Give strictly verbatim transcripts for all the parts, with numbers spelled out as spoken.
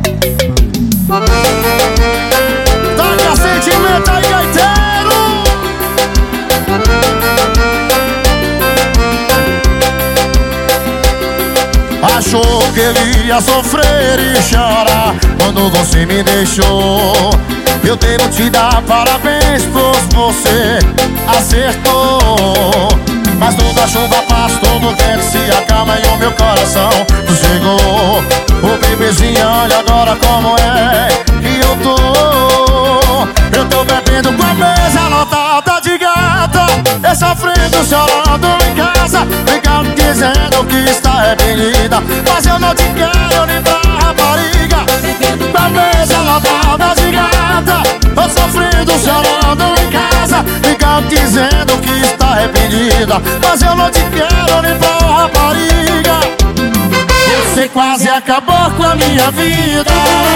Taca sentimento aí, gaiteiro. Achou que ele ia sofrer e chorar quando você me deixou. Eu devo te dar parabéns, pois você acertou. Mas toda a chuva passa, todo vento se acalma e o meu coração sossegou. Ô bebezinha, olha agora como é que eu tô. Eu tô bebendo com a mesa lotada de gata, e sofrendo, chorando em casa, ficando dizendo que está arrependida. Mas eu não te quero nem pra rapariga. Com a mesa lotada de gata, tô sofrendo, chorando em casa, ficando dizendo que está arrependida. Mas eu não te quero nem pra rapariga. Você quase acabou com a minha vida.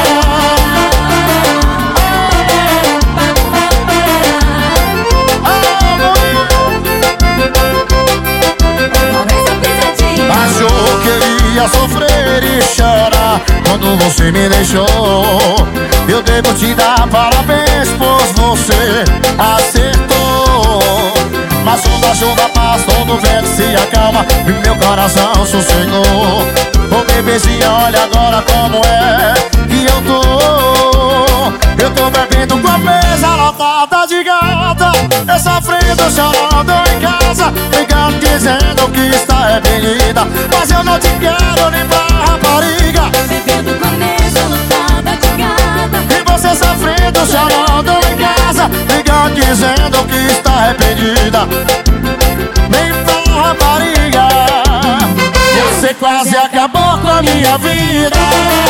Achou que eu ia sofrer e chorar quando você me deixou. Eu devo te dar parabéns, pois você acertou. Mas quando a chuva passa, todo vento se acalma e meu coração sossegou. Ô bebezinha, olha agora como é que eu tô. Eu tô bebendo com a mesa lotada de gata, eu sofrendo, chorando em casa, ficando dizendo que está arrependida. Mas eu não te quero nem pra rapariga. Bebendo com a mesa lotada de gata, E você sofrendo, chorando em casa, ficando dizendo que está arrependida. Nem pra rapariga. Você quase acabou com a minha vida.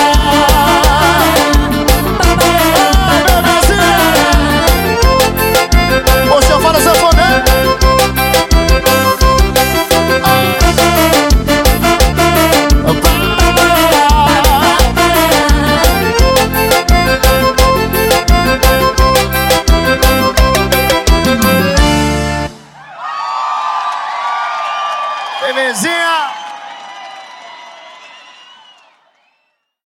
Ai, bebezinha. Ô, seu fala, seu fone. Bebezinha.